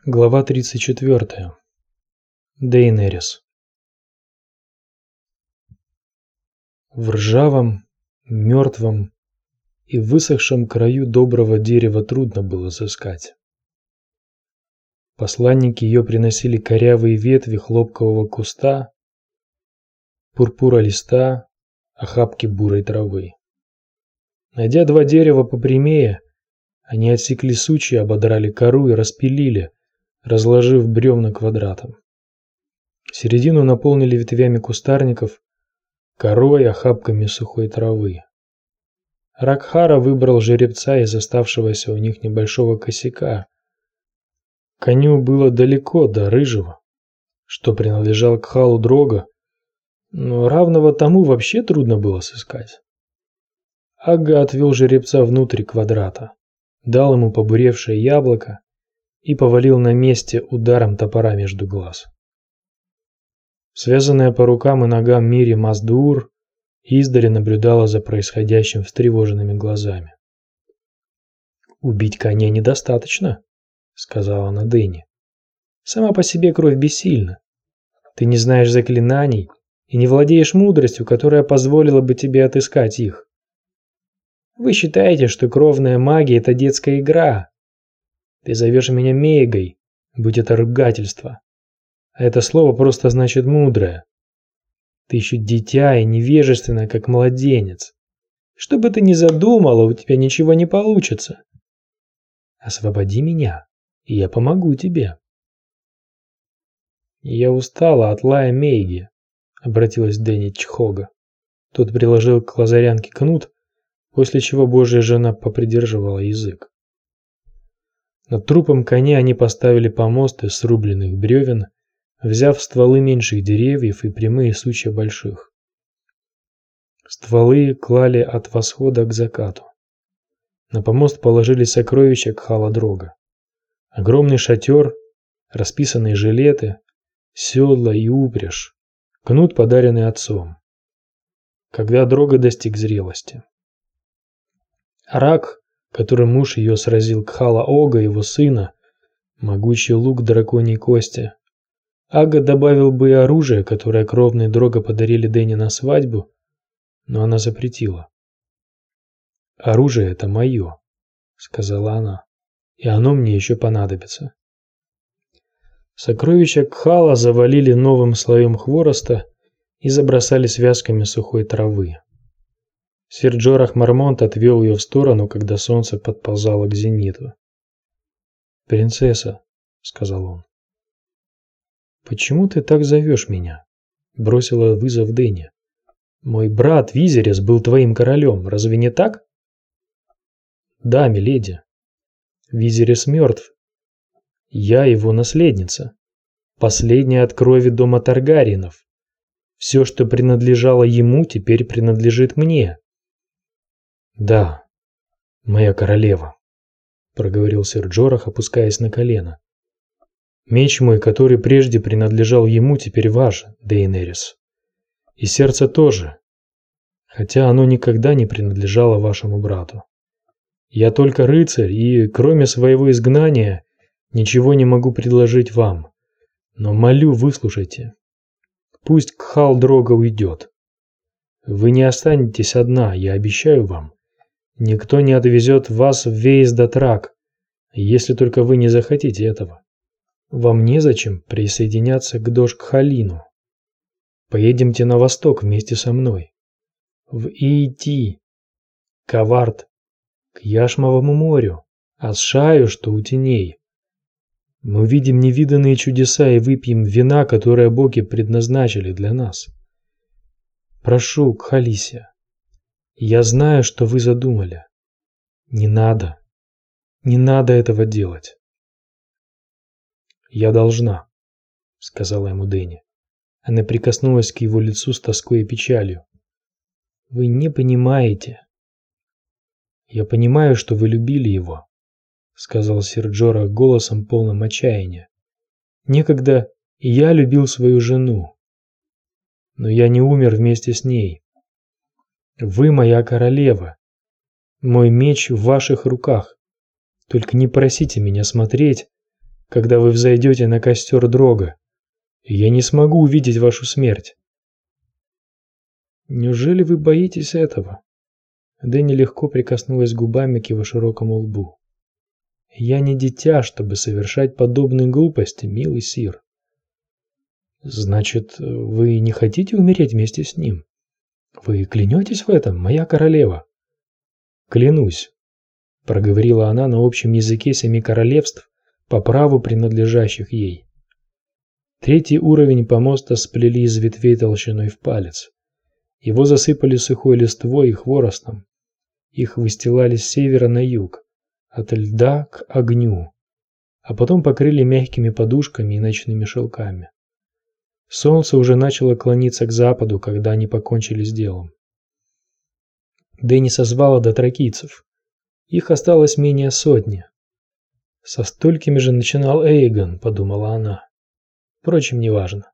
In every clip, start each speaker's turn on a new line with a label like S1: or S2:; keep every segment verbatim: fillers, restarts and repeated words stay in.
S1: Глава тридцать четвёртая. Дейенерис. В ржавом, мертвом и высохшем краю доброго дерева трудно было сыскать. Посланники ее приносили корявые ветви хлопкового куста, пурпура листа, охапки бурой травы. Найдя два дерева попрямее, они отсекли сучья, ободрали кору и распилили, разложив бревна квадратом. Середину наполнили ветвями кустарников, корой, охапками сухой травы. Ракхара выбрал жеребца из оставшегося у них небольшого косяка. Коню было далеко до рыжего, что принадлежал к Кхалу Дрога, но равного тому вообще трудно было сыскать. Агга отвел жеребца внутрь квадрата, дал ему побуревшее яблоко и повалил на месте ударом топора между глаз. Связанная по рукам и ногам Мири Маздуур издали наблюдала за происходящим встревоженными глазами. «Убить коня недостаточно», — сказала она Дэнни. «Сама по себе кровь бессильна. Ты не знаешь заклинаний и не владеешь мудростью, которая позволила бы тебе отыскать их. Вы считаете, что кровная магия — это детская игра. Ты зовешь меня Мейгой, будь это ругательство. А это слово просто значит «мудрая». Ты еще дитя и невежественная, как младенец. Что бы ты ни задумала, у тебя ничего не получится. Освободи меня, и я помогу тебе. Я устала от лая Мейги, обратилась Дэнни Чхога. Тот приложил к лазарянке кнут, после чего Божья жена попридерживала язык. Над трупом коня они поставили помост из срубленных бревен, взяв стволы меньших деревьев и прямые сучья больших. Стволы клали от восхода к закату. На помост положили сокровища Кхала Дрога. Огромный шатер, расписанные жилеты, седла и упряжь, кнут, подаренный отцом, когда Дрога достиг зрелости. Рак, которым муж ее сразил Кхала Ога, его сына, могучий лук драконьей кости. Ага добавил бы и оружие, которое кровные Дрога подарили Дэнни на свадьбу, но она запретила. «Оружие это мое», — сказала она, — «и оно мне еще понадобится». Сокровища Кхала завалили новым слоем хвороста и забросали связками сухой травы. Сир Джорах Мармонт отвел ее в сторону, когда солнце подползало к зениту. «Принцесса», — сказал он. «Почему ты так зовешь меня?» — бросила вызов Дэнни. «Мой брат Визерис был твоим королем, разве не так?» «Да, миледи. Визерис мертв. Я его наследница, последняя от крови дома Таргариенов. Все, что принадлежало ему, теперь принадлежит мне». «Да, моя королева», — проговорил сэр Джорах, опускаясь на колено. «Меч мой, который прежде принадлежал ему, теперь ваш, Дейенерис. И сердце тоже, хотя оно никогда не принадлежало вашему брату. Я только рыцарь и, кроме своего изгнания, ничего не могу предложить вам. Но молю, выслушайте. Пусть Кхал Дрога уйдет. Вы не останетесь одна, я обещаю вам. Никто не отвезет вас в Вейс-Датрак, если только вы не захотите этого. Вам незачем присоединяться к Дош-Кхалину. Поедемте на восток вместе со мной. В Иити, Каварт, к Яшмовому морю, Асшаю, что у теней. Мы увидим невиданные чудеса и выпьем вина, которое боги предназначили для нас. Прошу, Кхалисия, я знаю, что вы задумали. Не надо, не надо этого делать. «Я должна», — сказала ему Дэнни. Она прикоснулась к его лицу с тоской и печалью. «Вы не понимаете». «Я понимаю, что вы любили его», — сказал сир Джорах голосом, полным отчаяния. «Некогда и я любил свою жену, но я не умер вместе с ней. Вы моя королева, мой меч в ваших руках. Только не просите меня смотреть, когда вы взойдете на костер Дрога, и я не смогу увидеть вашу смерть. Неужели вы боитесь этого? Дэнни легко прикоснулась губами к его широкому лбу. Я не дитя, чтобы совершать подобные глупости, милый сир. Значит, вы не хотите умереть вместе с ним? Вы клянетесь в этом, моя королева? Клянусь, проговорила она на общем языке семи королевств, по праву принадлежащих ей. Третий уровень помоста сплели из ветвей толщиной в палец. Его засыпали сухой листвой и хворостом. Их выстилали с севера на юг, от льда к огню, а потом покрыли мягкими подушками и ночными шелками. Солнце уже начало клониться к западу, когда они покончили с делом. Дэнни созвала дотракийцев. Их осталось менее сотни. Со столькими же начинал Эйгон, подумала она. Впрочем, неважно.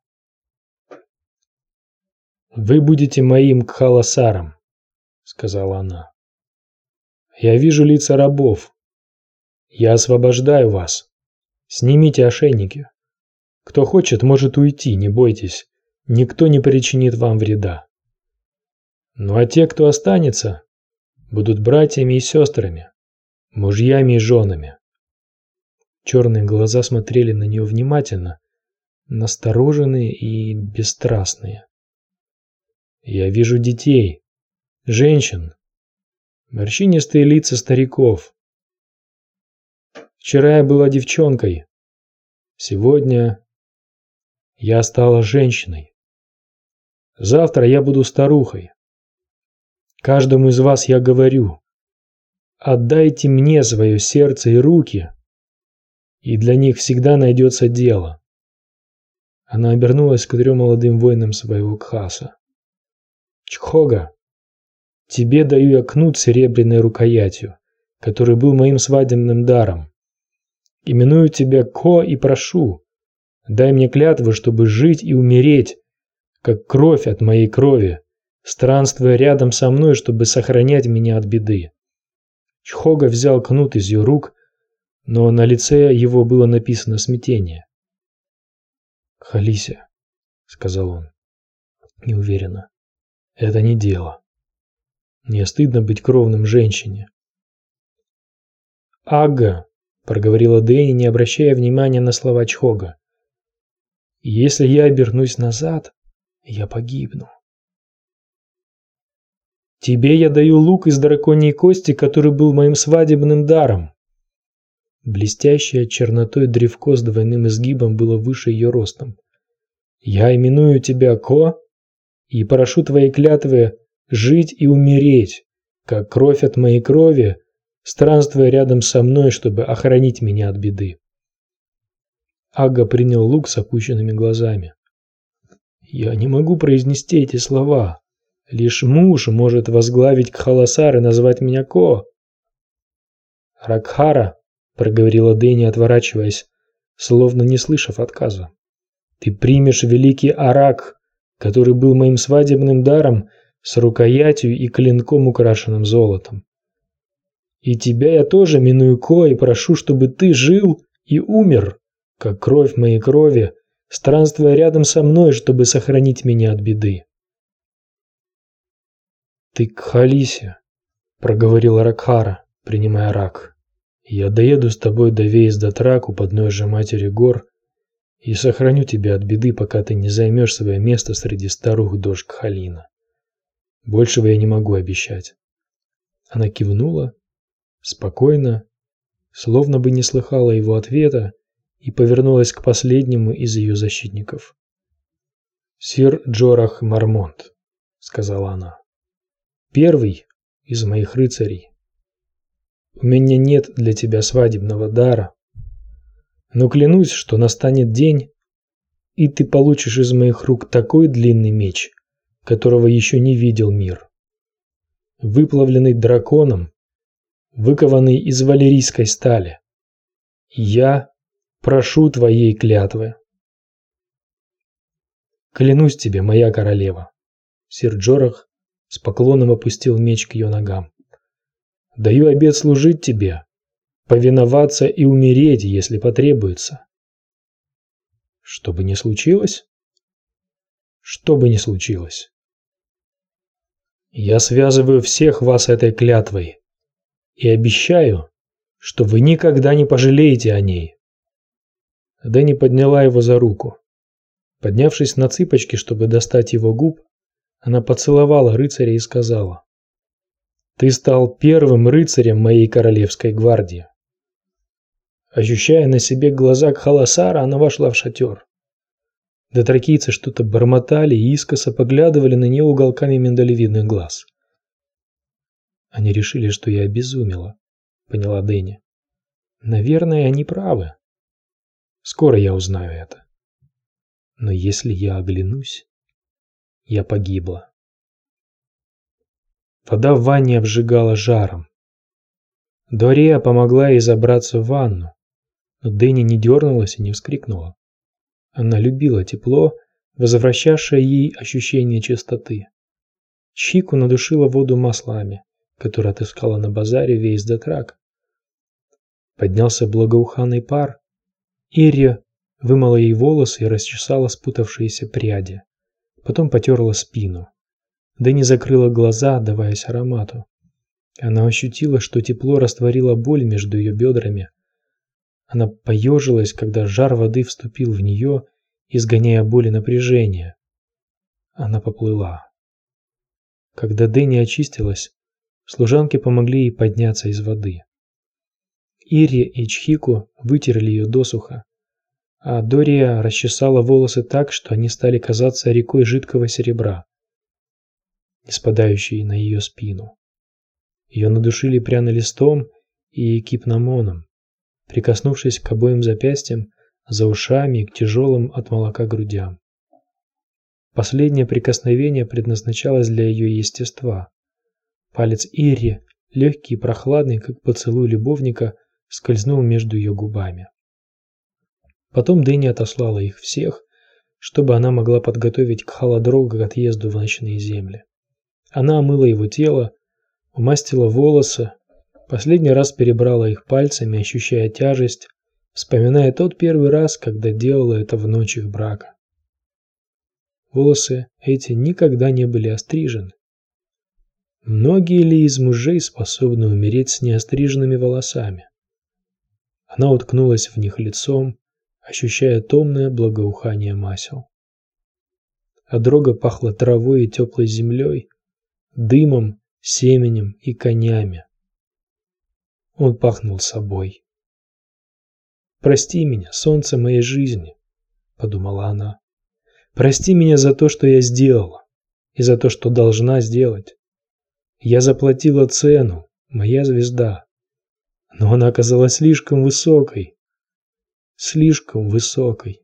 S1: Вы будете моим кхаласаром, сказала она. Я вижу лица рабов. Я освобождаю вас. Снимите ошейники. Кто хочет, может уйти, не бойтесь. Никто не причинит вам вреда. Ну а те, кто останется, будут братьями и сестрами, мужьями и женами. Черные глаза смотрели на нее внимательно, настороженные и бесстрастные. Я вижу детей, женщин, морщинистые лица стариков. Вчера я была девчонкой, сегодня я стала женщиной. Завтра я буду старухой. Каждому из вас я говорю: отдайте мне свое сердце и руки, и для них всегда найдется дело. Она обернулась к трем молодым воинам своего кхаса. Чхога, тебе даю я кнут с серебряной рукоятью, который был моим свадебным даром. Именую тебя Ко и прошу, дай мне клятву, чтобы жить и умереть, как кровь от моей крови, странствуя рядом со мной, чтобы сохранять меня от беды. Чхога взял кнут из ее рук, но на лице его было написано смятение. «Халися», — сказал он, неуверенно, — «это не дело. Мне стыдно быть кровным женщине». «Ага», — проговорила Дэнни, не обращая внимания на слова Чхога. «Если я обернусь назад, я погибну». «Тебе я даю лук из драконьей кости, который был моим свадебным даром». Блестящее чернотой древко с двойным изгибом было выше ее ростом. «Я именую тебя Ко и прошу твоей клятвы жить и умереть, как кровь от моей крови, странствуя рядом со мной, чтобы охранить меня от беды». Ага принял лук с опущенными глазами. «Я не могу произнести эти слова. Лишь муж может возглавить Кхаласар и назвать меня Ко». «Ракхара», — проговорила Дэнни, отворачиваясь, словно не слышав отказа, — «ты примешь великий арак, который был моим свадебным даром, с рукоятью и клинком, украшенным золотом. И тебя я тоже миную Ко и прошу, чтобы ты жил и умер, как кровь моей крови, странствуя рядом со мной, чтобы сохранить меня от беды». «Ты Кхалися», — проговорила Ракхара, принимая рак. «Я доеду с тобой до Вейс-Дотрак у подножия Матери Гор и сохраню тебя от беды, пока ты не займешь свое место среди старух дож Кхалина. Большего я не могу обещать». Она кивнула, спокойно, словно бы не слыхала его ответа, и повернулась к последнему из ее защитников. «Сир Джорах Мармонт», — сказала она, — «первый из моих рыцарей. У меня нет для тебя свадебного дара, но клянусь, что настанет день, и ты получишь из моих рук такой длинный меч, которого еще не видел мир. Выплавленный драконом, выкованный из валерийской стали. Я прошу твоей клятвы». «Клянусь тебе, моя королева». Сир Джорах с поклоном опустил меч к ее ногам. «Даю обет служить тебе, повиноваться и умереть, если потребуется. Что бы ни случилось? Что бы ни случилось. Я связываю всех вас этой клятвой и обещаю, что вы никогда не пожалеете о ней. Дэнни подняла его за руку. Поднявшись на цыпочки, чтобы достать его губ, она поцеловала рыцаря и сказала: «Ты стал первым рыцарем моей королевской гвардии». Ощущая на себе глаза Кхаласара, она вошла в шатер. Дотракийцы что-то бормотали и искоса поглядывали на нее уголками миндалевидных глаз. «Они решили, что я обезумела», — поняла Дэнни. «Наверное, они правы. Скоро я узнаю это. Но если я оглянусь, я погибла». Вода в ванне обжигала жаром. Дория помогла ей забраться в ванну, но Дэнни не дернулась и не вскрикнула. Она любила тепло, возвращавшее ей ощущение чистоты. Чхику надушила воду маслами, которые отыскала на базаре весь Дотрак. Поднялся благоуханный пар. Ирия вымыла ей волосы и расчесала спутавшиеся пряди. Потом потерла спину. Дэнни закрыла глаза, отдаваясь аромату. Она ощутила, что тепло растворило боль между ее бедрами. Она поежилась, когда жар воды вступил в нее, изгоняя боль и напряжение. Она поплыла. Когда Дэнни очистилась, служанки помогли ей подняться из воды. Ири и Чхику вытерли ее досуха, а Дория расчесала волосы так, что они стали казаться рекой жидкого серебра, не спадающей на ее спину. Ее надушили пряно-листом и кипномоном, прикоснувшись к обоим запястьям, за ушами и к тяжелым от молока грудям. Последнее прикосновение предназначалось для ее естества. Палец Ири, легкий и прохладный, как поцелуй любовника, скользнул между ее губами. Потом Дэнни отослала их всех, чтобы она могла подготовить Кхаладрога к отъезду в ночные земли. Она омыла его тело, умастила волосы, последний раз перебрала их пальцами, ощущая тяжесть, вспоминая тот первый раз, когда делала это в ночь их брака. Волосы эти никогда не были острижены. Многие ли из мужей способны умереть с неостриженными волосами? Она уткнулась в них лицом, ощущая томное благоухание масел. От дрога пахло травой и теплой землей, дымом, семенем и конями. Он пахнул собой. «Прости меня, солнце моей жизни», — подумала она. «Прости меня за то, что я сделала, и за то, что должна сделать. Я заплатила цену, моя звезда, но она оказалась слишком высокой, слишком высокой».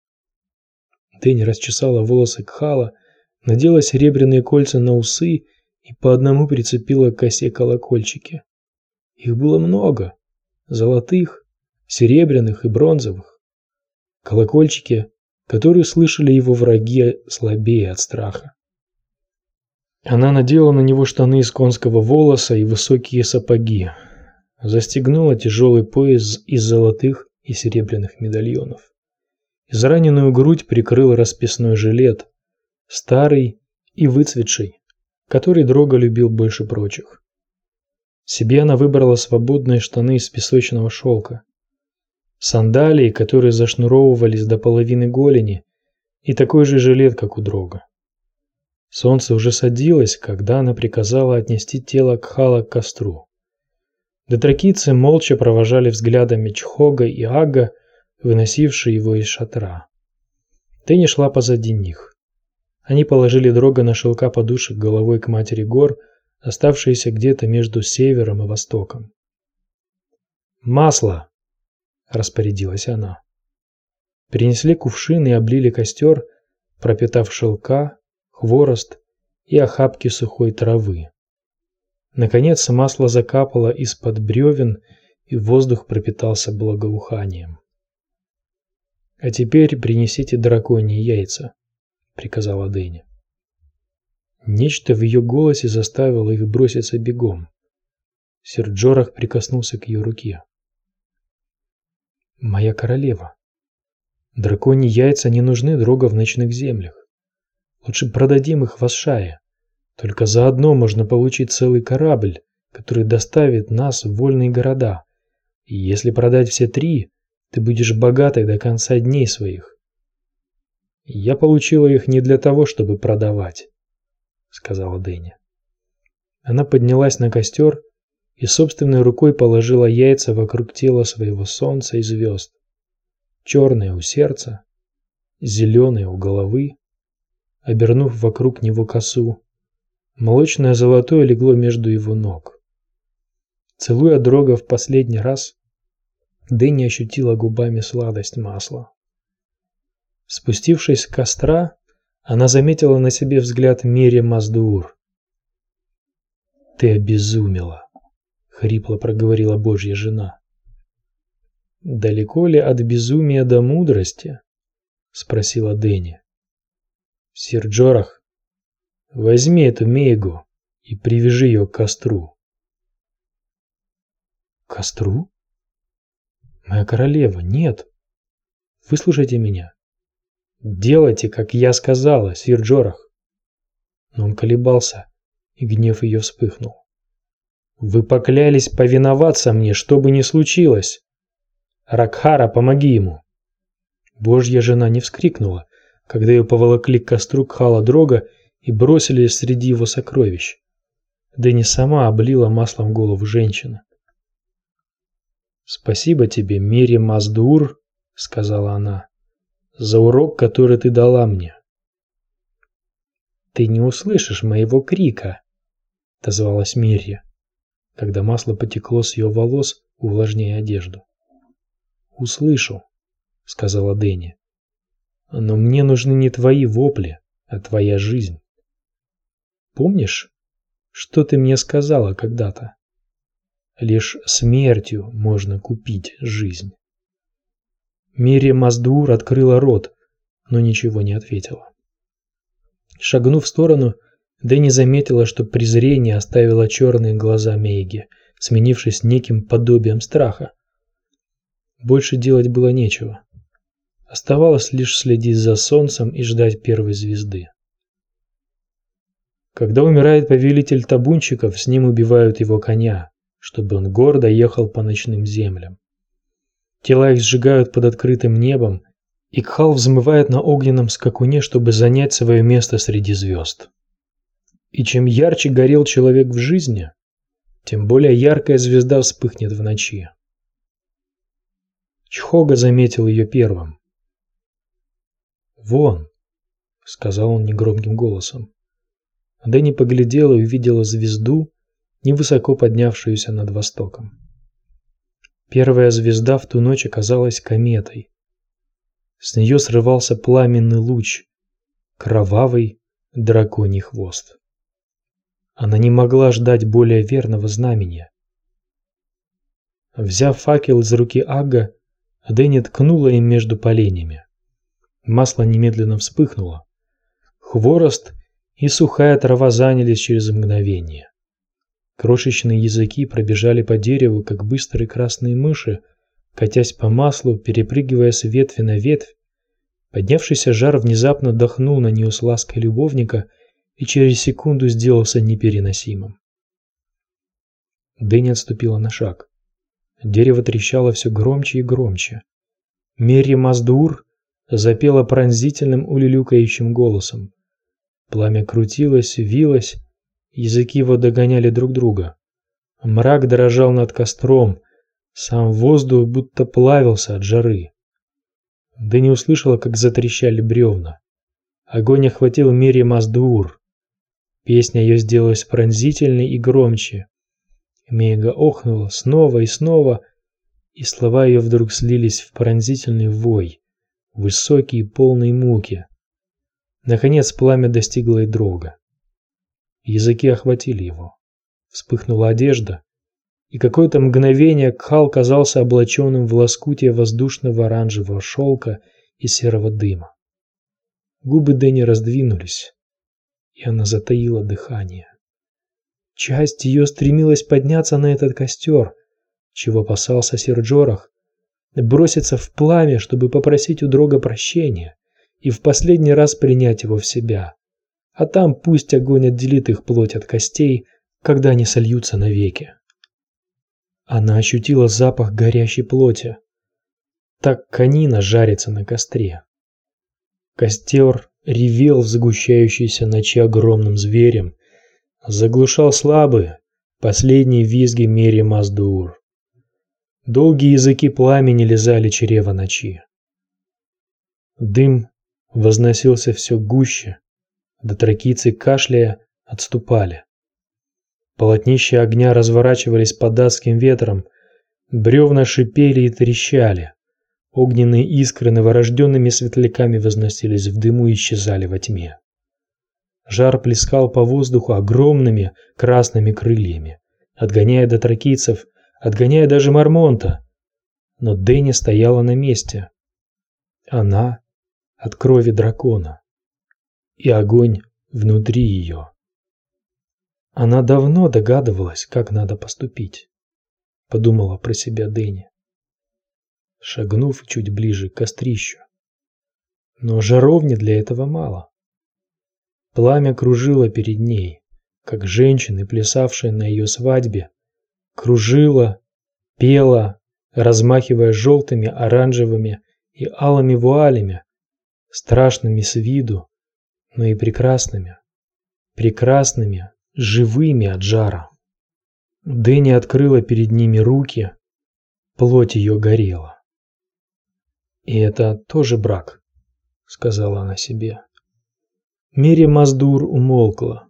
S1: Дэнни расчесала волосы Кхала, надела серебряные кольца на усы и по одному прицепила к косе колокольчики. Их было много: золотых, серебряных и бронзовых. Колокольчики, которые слышали его враги, слабее от страха. Она надела на него штаны из конского волоса и высокие сапоги, застегнула тяжелый пояс из золотых и серебряных медальонов. Израненную грудь прикрыл расписной жилет, старый и выцветший, который Дрога любил больше прочих. Себе она выбрала свободные штаны из песочного шелка, сандалии, которые зашнуровывались до половины голени, и такой же жилет, как у Дрога. Солнце уже садилось, когда она приказала отнести тело Кхала к костру. Дотракийцы молча провожали взглядами Чхога и Ага, выносившие его из шатра. Дэнни шла позади них. Они положили Дрога на шелка подушек головой к матери гор, оставшейся где-то между севером и востоком. «Масло!» – распорядилась она. Принесли кувшин и облили костер, пропитав шелка, хворост и охапки сухой травы. Наконец масло закапало из-под бревен, и воздух пропитался благоуханием. «А теперь принесите драконьи яйца», — приказала Дэнни. Нечто в ее голосе заставило их броситься бегом. Сир Джорах прикоснулся к ее руке. Моя королева, драконьи яйца не нужны Дрога в ночных землях. Лучше продадим их в Асшае. Только заодно можно получить целый корабль, который доставит нас в вольные города. И если продать все три, ты будешь богатой до конца дней своих. Я получила их не для того, чтобы продавать, сказала Дэнни. Она поднялась на костер и собственной рукой положила яйца вокруг тела своего солнца и звезд. Черные у сердца, зеленые у головы, обернув вокруг него косу. Молочное золотое легло между его ног. Целуя Дрога в последний раз, Дэнни ощутила губами сладость масла. Спустившись с костра, она заметила на себе взгляд Мери Маздуур. «Ты обезумела», — хрипло проговорила Божья жена. «Далеко ли от безумия до мудрости?» — спросила Дэнни. «Сир Джорах, возьми эту Мейгу и привяжи ее к костру». «К костру? Моя королева, нет. Выслушайте меня. Делайте, как я сказала, сир Джорах». Но он колебался, и гнев ее вспыхнул. «Вы поклялись повиноваться мне, что бы ни случилось. Ракхара, помоги ему!» Божья жена не вскрикнула, когда ее поволокли к костру Кхала-Дрога и бросили среди его сокровищ. Дэнни сама облила маслом голову женщины. «Спасибо тебе, Мери Маздуур», — сказала она, — «за урок, который ты дала мне». «Ты не услышишь моего крика», — отозвалась Мирья, когда масло потекло с ее волос, увлажняя одежду. «Услышу», — сказала Дэнни, — «но мне нужны не твои вопли, а твоя жизнь. Помнишь, что ты мне сказала когда-то? Лишь смертью можно купить жизнь». Мирья Маздуур открыла рот, но ничего не ответила. Шагнув в сторону, Дэнни заметила, что презрение оставило черные глаза Мейги, сменившись неким подобием страха. Больше делать было нечего. Оставалось лишь следить за солнцем и ждать первой звезды. Когда умирает повелитель табунщиков, с ним убивают его коня, чтобы он гордо ехал по ночным землям. Тела их сжигают под открытым небом, и Кхал взмывает на огненном скакуне, чтобы занять свое место среди звезд. И чем ярче горел человек в жизни, тем более яркая звезда вспыхнет в ночи. Чхога заметил ее первым. «Вон», — сказал он негромким голосом. Дэнни поглядела и увидела звезду, невысоко поднявшуюся над востоком. Первая звезда в ту ночь оказалась кометой. С нее срывался пламенный луч, кровавый драконий хвост. Она не могла ждать более верного знамения. Взяв факел из руки Агга, Дэнни ткнула им между поленьями. Масло немедленно вспыхнуло. Хворост и сухая трава занялись через мгновение. Крошечные языки пробежали по дереву, как быстрые красные мыши, катясь по маслу, перепрыгивая с ветви на ветвь. Поднявшийся жар внезапно дохнул на нее с лаской любовника и через секунду сделался непереносимым. Дэнни отступила на шаг. Дерево трещало все громче и громче. Мери Маздуур запела пронзительным улюлюкающим голосом. Пламя крутилось, вилось, языки его догоняли друг друга. Мрак дрожал над костром, сам воздух будто плавился от жары. Дэнни услышала, как затрещали бревна. Огонь охватил Мери Маздуур. Песня ее сделалась пронзительной и громче. Мейга охнула снова и снова, и слова ее вдруг слились в пронзительный вой, высокий и полный муки. Наконец пламя достигло и Дрога. Языки охватили его. Вспыхнула одежда, и какое-то мгновение Кхал казался облаченным в лоскутие воздушного оранжевого шелка и серого дыма. Губы Дэнни раздвинулись, и она затаила дыхание. Часть ее стремилась подняться на этот костер, чего опасался сир Джорах, броситься в пламя, чтобы попросить у Дрога прощения и в последний раз принять его в себя. А там пусть огонь отделит их плоть от костей, когда они сольются навеки. Она ощутила запах горящей плоти. Так конина жарится на костре. Костер ревел в сгущающейся ночи огромным зверем, заглушал слабые, последние визги Мери Маздуур. Долгие языки пламени лизали чрево ночи. Дым возносился все гуще, дотракийцы, кашляя, отступали. Полотнища огня разворачивались под адским ветром, бревна шипели и трещали, огненные искры новорожденными светляками возносились в дыму и исчезали во тьме. Жар плескал по воздуху огромными красными крыльями, отгоняя дотракийцев, отгоняя даже Мармонта. Но Дэнни стояла на месте. Она от крови дракона, и огонь внутри ее. Она давно догадывалась, как надо поступить, подумала про себя Дэнни, шагнув чуть ближе к кострищу. Но жаровни для этого мало. Пламя кружило перед ней, как женщины, плясавшие на ее свадьбе, кружило, пело, размахивая желтыми, оранжевыми и алыми вуалями, страшными с виду, но и прекрасными, прекрасными, живыми от жара. Дэнни открыла перед ними руки, плоть ее горела. И это тоже брак, сказала она себе. Мери Маздуур умолкла.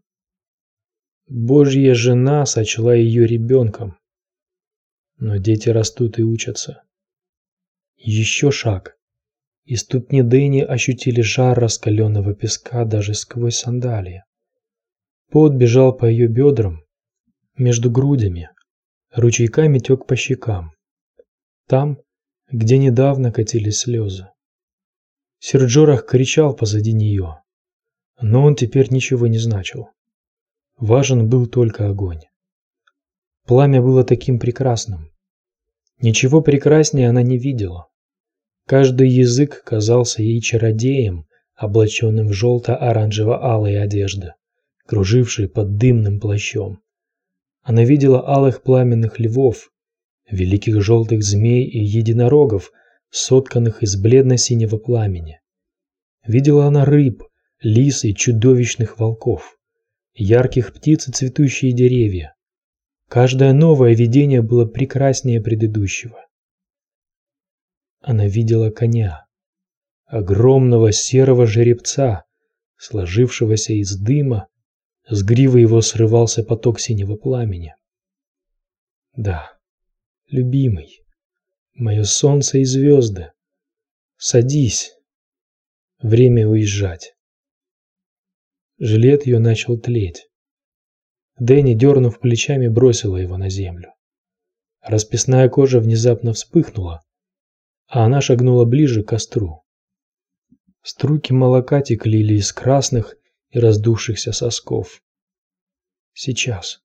S1: Божья жена сочла ее ребенком. Но дети растут и учатся. Еще шаг, и ступни Дэнни ощутили жар раскаленного песка даже сквозь сандалии. Пот бежал по ее бедрам, между грудями, ручейками тек по щекам, там, где недавно катились слезы. Сир-Джорах кричал позади нее, но он теперь ничего не значил. Важен был только огонь. Пламя было таким прекрасным. Ничего прекраснее она не видела. Каждый язык казался ей чародеем, облаченным в желто-оранжево-алые одежды, кружившие под дымным плащом. Она видела алых пламенных львов, великих желтых змей и единорогов, сотканных из бледно-синего пламени. Видела она рыб, лис и чудовищных волков, ярких птиц и цветущие деревья. Каждое новое видение было прекраснее предыдущего. Она видела коня, огромного серого жеребца, сложившегося из дыма, с гривы его срывался поток синего пламени. Да, любимый, мое солнце и звезды, садись, время уезжать. Жилет ее начал тлеть. Дэнни, дернув плечами, бросила его на землю. Расписная кожа внезапно вспыхнула, а она шагнула ближе к костру. Струйки молока текли из красных и раздувшихся сосков. Сейчас.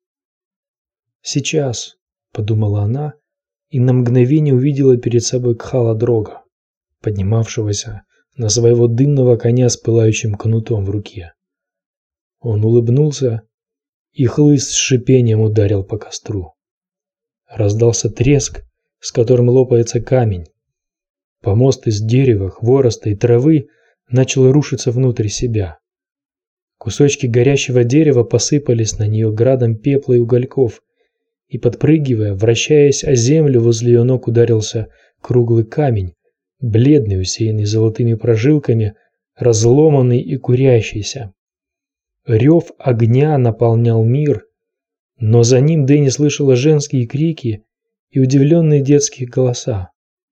S1: Сейчас, подумала она, и на мгновение увидела перед собой Кхала Дрога, поднимавшегося на своего дымного коня с пылающим кнутом в руке. Он улыбнулся, и хлыст с шипением ударил по костру. Раздался треск, с которым лопается камень. Помост из дерева, хвороста и травы начал рушиться внутрь себя. Кусочки горящего дерева посыпались на нее градом пепла и угольков, и, подпрыгивая, вращаясь о землю, возле ее ног ударился круглый камень, бледный, усеянный золотыми прожилками, разломанный и курящийся. Рев огня наполнял мир, но за ним Дэнни слышала женские крики и удивленные детские голоса.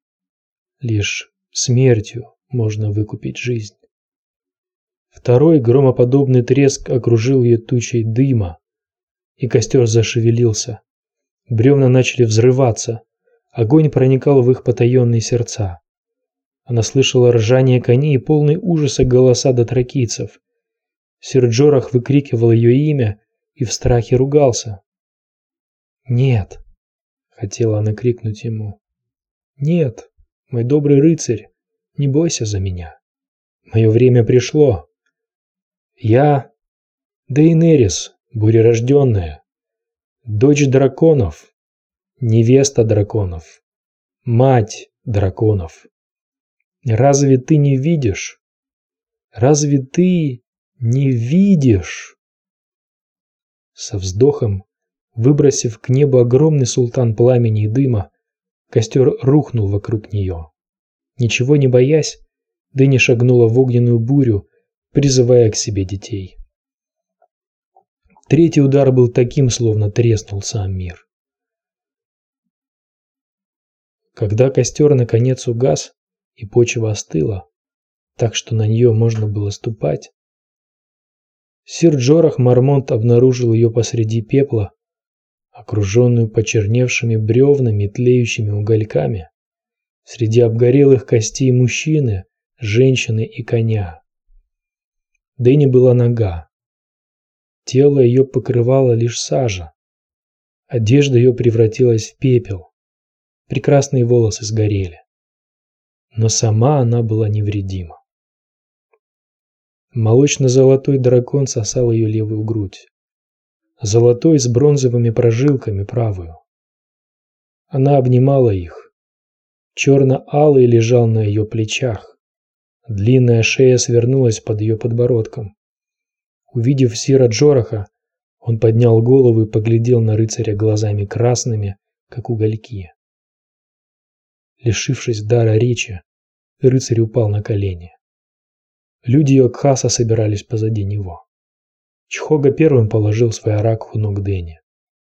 S1: Лишь смертью можно выкупить жизнь. Второй громоподобный треск окружил ее тучей дыма, и костер зашевелился. Бревна начали взрываться, огонь проникал в их потаенные сердца. Она слышала ржание коней и полный ужаса голоса дотракийцев. Сир-Джорах выкрикивал ее имя и в страхе ругался. «Нет!» — хотела она крикнуть ему. «Нет! мой добрый рыцарь, не бойся за меня. Мое время пришло. Я Дейенерис, бурерожденная, дочь драконов, невеста драконов, мать драконов. Разве ты не видишь? Разве ты не видишь?» Со вздохом, выбросив к небу огромный султан пламени и дыма, костер рухнул вокруг нее. Ничего не боясь, Дэнни шагнула в огненную бурю, призывая к себе детей. Третий удар был таким, словно треснул сам мир. Когда костер наконец угас и почва остыла, так что на нее можно было ступать, сир Джорах Мармонт обнаружил ее посреди пепла, окруженную почерневшими бревнами и тлеющими угольками, среди обгорелых костей мужчины, женщины и коня. Дэнни была нага. Тело ее покрывало лишь сажа. Одежда ее превратилась в пепел. Прекрасные волосы сгорели. Но сама она была невредима. Молочно-золотой дракон сосал ее левую грудь, золотой с бронзовыми прожилками правую. Она обнимала их. Черно-алый лежал на ее плечах. Длинная шея свернулась под ее подбородком. Увидев сира Джораха, он поднял голову и поглядел на рыцаря глазами красными, как угольки. Лишившись дара речи, рыцарь упал на колени. Люди Йокхаса собирались позади него. Чхога первым положил свой арак у ног Дэнни.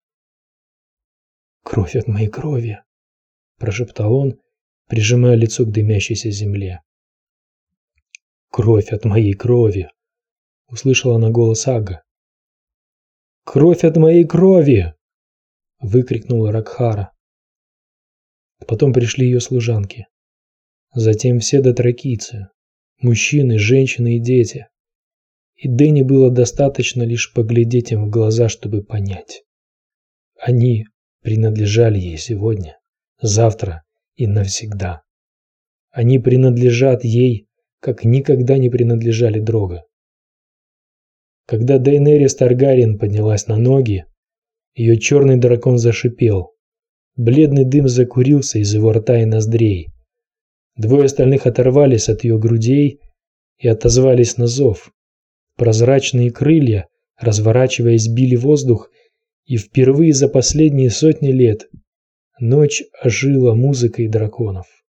S1: «Кровь от моей крови!» – прошептал он, прижимая лицо к дымящейся земле. «Кровь от моей крови!» – услышала она голос Ага. «Кровь от моей крови!» – выкрикнула Ракхара. Потом пришли ее служанки. Затем все дотракийцы, мужчины, женщины и дети. И Дэнни было достаточно лишь поглядеть им в глаза, чтобы понять. Они принадлежали ей сегодня, завтра и навсегда. Они принадлежат ей, как никогда не принадлежали Дрога. Когда Дейенерис Таргариен поднялась на ноги, ее черный дракон зашипел. Бледный дым закурился из его рта и ноздрей. Двое остальных оторвались от ее грудей и отозвались на зов. Прозрачные крылья, разворачиваясь, били воздух, и впервые за последние сотни лет ночь ожила музыкой драконов.